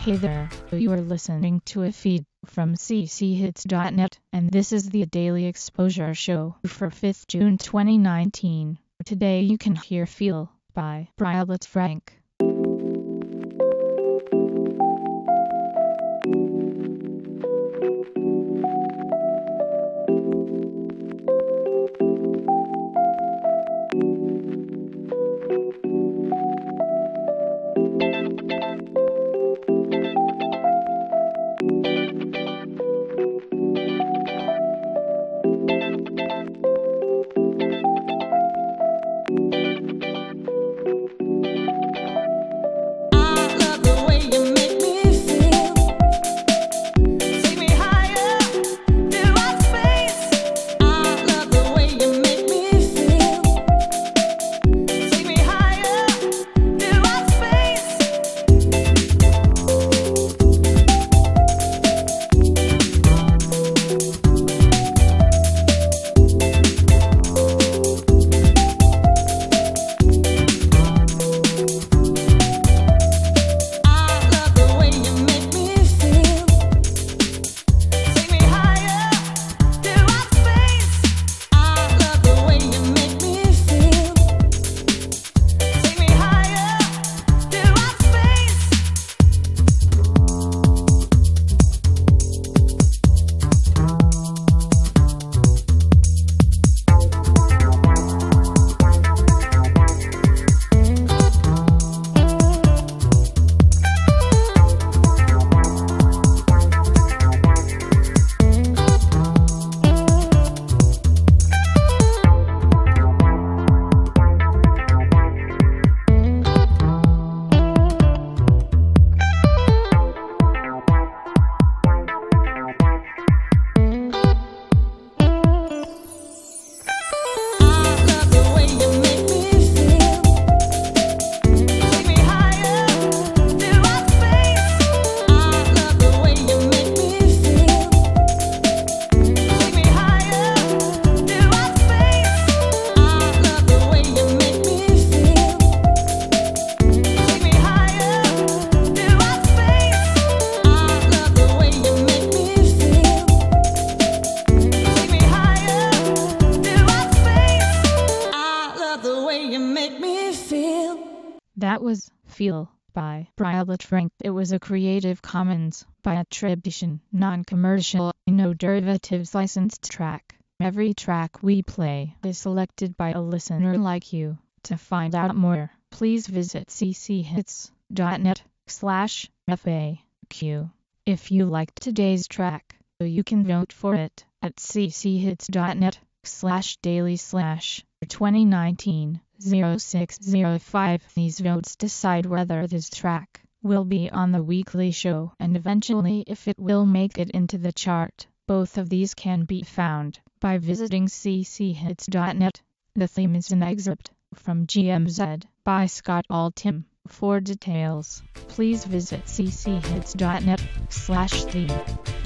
Hey there, you are listening to a feed from cchits.net, and this is the Daily Exposure Show for 5th June 2019. Today you can hear Feel by Violet Frank. That was Feel by Violet Frank. It was a Creative Commons by attribution, non-commercial, no derivatives licensed track. Every track we play is selected by a listener like you. To find out more, please visit cchits.net/FAQ. If you liked today's track, you can vote for it at cchits.net/daily/2019. 0605. These votes decide whether this track will be on the weekly show and eventually if it will make it into the chart. Both of these can be found by visiting cchits.net. The theme is an excerpt from GMZ by Scott Altham. For details, please visit cchits.net/theme.